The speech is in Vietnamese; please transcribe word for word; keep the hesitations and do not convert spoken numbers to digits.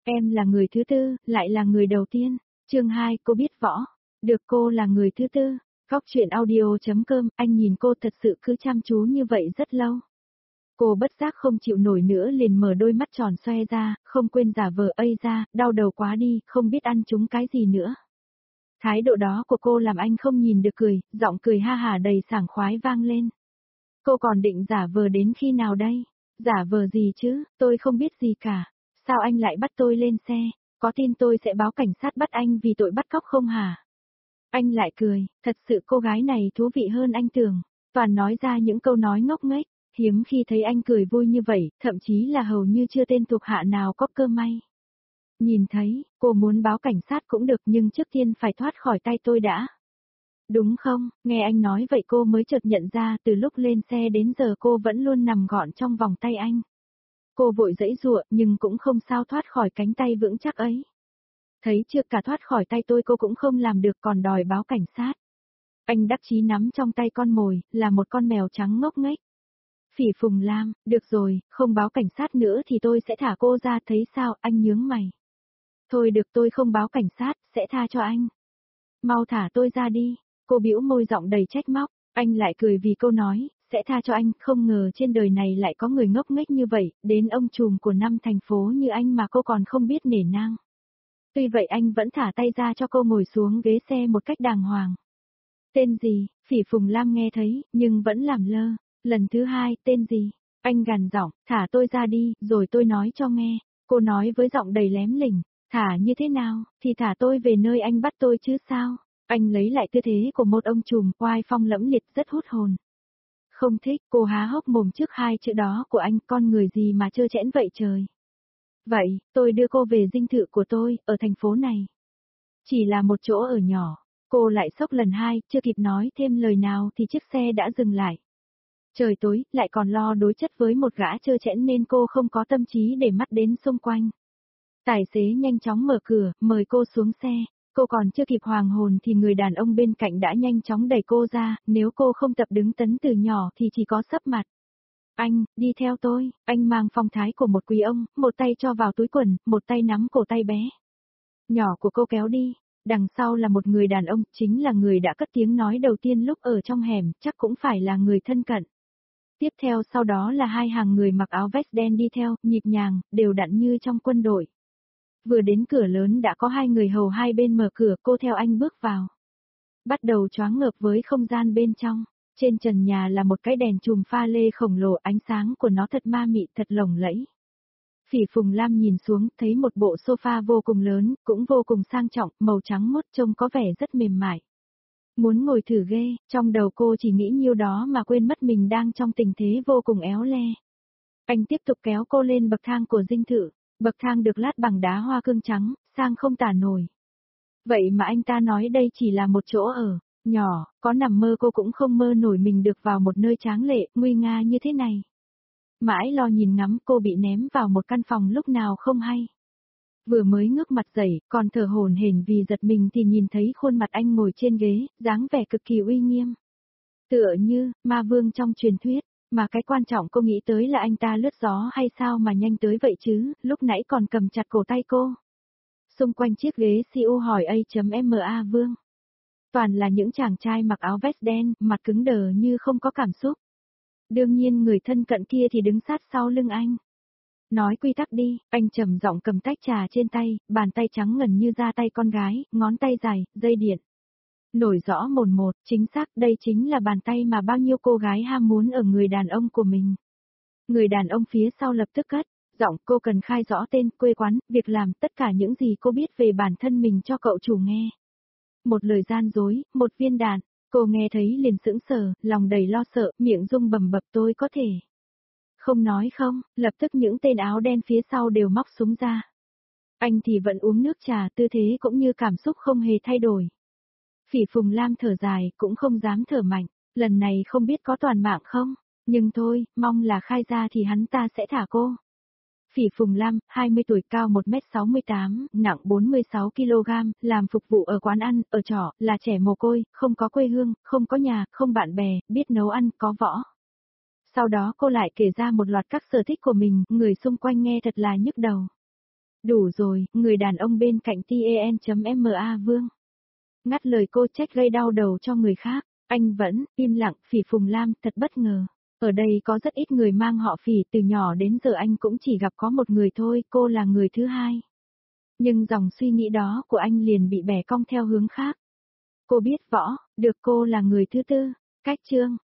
Em là người thứ tư, lại là người đầu tiên. Chương hai, cô biết võ. Được, cô là người thứ tư. Góc chuyện audio.com, anh nhìn cô thật sự cứ chăm chú như vậy rất lâu. Cô bất giác không chịu nổi nữa liền mở đôi mắt tròn xoe ra, không quên giả vờ ây ra, đau đầu quá đi, không biết ăn trúng cái gì nữa. Thái độ đó của cô làm anh không nhìn được cười, giọng cười ha hả đầy sảng khoái vang lên. Cô còn định giả vờ đến khi nào đây? Giả vờ gì chứ, tôi không biết gì cả. Sao anh lại bắt tôi lên xe? Có tin tôi sẽ báo cảnh sát bắt anh vì tội bắt cóc không hả? Anh lại cười, thật sự cô gái này thú vị hơn anh tưởng. Toàn nói ra những câu nói ngốc nghếch, hiếm khi thấy anh cười vui như vậy, thậm chí là hầu như chưa tên thuộc hạ nào có cơ may. Nhìn thấy, cô muốn báo cảnh sát cũng được nhưng trước tiên phải thoát khỏi tay tôi đã. Đúng không, nghe anh nói vậy cô mới chợt nhận ra từ lúc lên xe đến giờ cô vẫn luôn nằm gọn trong vòng tay anh. Cô vội giãy giụa nhưng cũng không sao thoát khỏi cánh tay vững chắc ấy. Thấy chưa cả thoát khỏi tay tôi cô cũng không làm được còn đòi báo cảnh sát. Anh đắc chí nắm trong tay con mồi, là một con mèo trắng ngốc nghếch. Phỉ Phùng Lam, được rồi, không báo cảnh sát nữa thì tôi sẽ thả cô ra thấy sao, anh nhướng mày. Thôi được tôi không báo cảnh sát, sẽ tha cho anh. Mau thả tôi ra đi, cô bĩu môi giọng đầy trách móc, anh lại cười vì cô nói, sẽ tha cho anh, không ngờ trên đời này lại có người ngốc nghếch như vậy, đến ông trùm của năm thành phố như anh mà cô còn không biết nể nang. Tuy vậy anh vẫn thả tay ra cho cô ngồi xuống ghế xe một cách đàng hoàng. Tên gì? Phỉ Phùng Lam nghe thấy, nhưng vẫn làm lơ. Lần thứ hai, tên gì? Anh gằn giọng, thả tôi ra đi, rồi tôi nói cho nghe. Cô nói với giọng đầy lém lỉnh, thả như thế nào, thì thả tôi về nơi anh bắt tôi chứ sao? Anh lấy lại tư thế của một ông trùm, oai phong lẫm liệt rất hút hồn. Không thích, cô há hốc mồm trước hai chữ đó của anh, con người gì mà trơ trẽn vậy trời. Vậy, tôi đưa cô về dinh thự của tôi, ở thành phố này. Chỉ là một chỗ ở nhỏ, cô lại sốc lần hai, chưa kịp nói thêm lời nào thì chiếc xe đã dừng lại. Trời tối, lại còn lo đối chất với một gã trơ trẽn nên cô không có tâm trí để mắt đến xung quanh. Tài xế nhanh chóng mở cửa, mời cô xuống xe. Cô còn chưa kịp hoàng hồn thì người đàn ông bên cạnh đã nhanh chóng đẩy cô ra, nếu cô không tập đứng tấn từ nhỏ thì chỉ có sấp mặt. Anh, đi theo tôi, anh mang phong thái của một quý ông, một tay cho vào túi quần, một tay nắm cổ tay bé nhỏ của cô kéo đi. Đằng sau là một người đàn ông, chính là người đã cất tiếng nói đầu tiên lúc ở trong hẻm, chắc cũng phải là người thân cận. Tiếp theo sau đó là hai hàng người mặc áo vest đen đi theo, nhịp nhàng, đều đặn như trong quân đội. Vừa đến cửa lớn đã có hai người hầu hai bên mở cửa, cô theo anh bước vào. Bắt đầu choáng ngợp với không gian bên trong. Trên trần nhà là một cái đèn chùm pha lê khổng lồ, ánh sáng của nó thật ma mị, thật lộng lẫy. Phỉ Phùng Lam nhìn xuống, thấy một bộ sofa vô cùng lớn, cũng vô cùng sang trọng, màu trắng mốt trông có vẻ rất mềm mại. Muốn ngồi thử ghê, trong đầu cô chỉ nghĩ nhiêu đó mà quên mất mình đang trong tình thế vô cùng éo le. Anh tiếp tục kéo cô lên bậc thang của dinh thự, bậc thang được lát bằng đá hoa cương trắng, sang không tả nổi. Vậy mà anh ta nói đây chỉ là một chỗ ở, nhỏ, có nằm mơ cô cũng không mơ nổi mình được vào một nơi tráng lệ, nguy nga như thế này. Mãi lo nhìn ngắm cô bị ném vào một căn phòng lúc nào không hay. Vừa mới ngước mặt dậy, còn thở hổn hển vì giật mình thì nhìn thấy khuôn mặt anh ngồi trên ghế, dáng vẻ cực kỳ uy nghiêm. Tựa như, ma vương trong truyền thuyết, mà cái quan trọng cô nghĩ tới là anh ta lướt gió hay sao mà nhanh tới vậy chứ, lúc nãy còn cầm chặt cổ tay cô. Xung quanh chiếc ghế xê u hỏi A.ma Vương. Toàn là những chàng trai mặc áo vest đen, mặt cứng đờ như không có cảm xúc. Đương nhiên người thân cận kia thì đứng sát sau lưng anh. Nói quy tắc đi, anh trầm giọng cầm tách trà trên tay, bàn tay trắng ngần như da tay con gái, ngón tay dài, dây điện. Nổi rõ mồn một, chính xác đây chính là bàn tay mà bao nhiêu cô gái ham muốn ở người đàn ông của mình. Người đàn ông phía sau lập tức cất, giọng cô cần khai rõ tên, quê quán, việc làm, tất cả những gì cô biết về bản thân mình cho cậu chủ nghe. Một lời gian dối, một viên đạn, cô nghe thấy liền sững sờ, lòng đầy lo sợ, miệng rung bầm bập tôi có thể. Không nói không, lập tức những tên áo đen phía sau đều móc súng ra. Anh thì vẫn uống nước trà, tư thế cũng như cảm xúc không hề thay đổi. Phỉ Phùng Lam thở dài, cũng không dám thở mạnh, lần này không biết có toàn mạng không, nhưng thôi, mong là khai ra thì hắn ta sẽ thả cô. Phỉ Phùng Lam, hai mươi tuổi, cao một mét sáu mươi tám, nặng bốn mươi sáu ki lô gam, làm phục vụ ở quán ăn, ở trọ, là trẻ mồ côi, không có quê hương, không có nhà, không bạn bè, biết nấu ăn, có võ. Sau đó cô lại kể ra một loạt các sở thích của mình, người xung quanh nghe thật là nhức đầu. Đủ rồi, người đàn ông bên cạnh ten.ma Vương. Ngắt lời cô trách gây đau đầu cho người khác, anh vẫn im lặng. Phỉ Phùng Lam thật bất ngờ. Ở đây có rất ít người mang họ Phỉ, từ nhỏ đến giờ anh cũng chỉ gặp có một người thôi, cô là người thứ hai. Nhưng dòng suy nghĩ đó của anh liền bị bẻ cong theo hướng khác. Cô biết võ, được cô là người thứ tư. Cách chương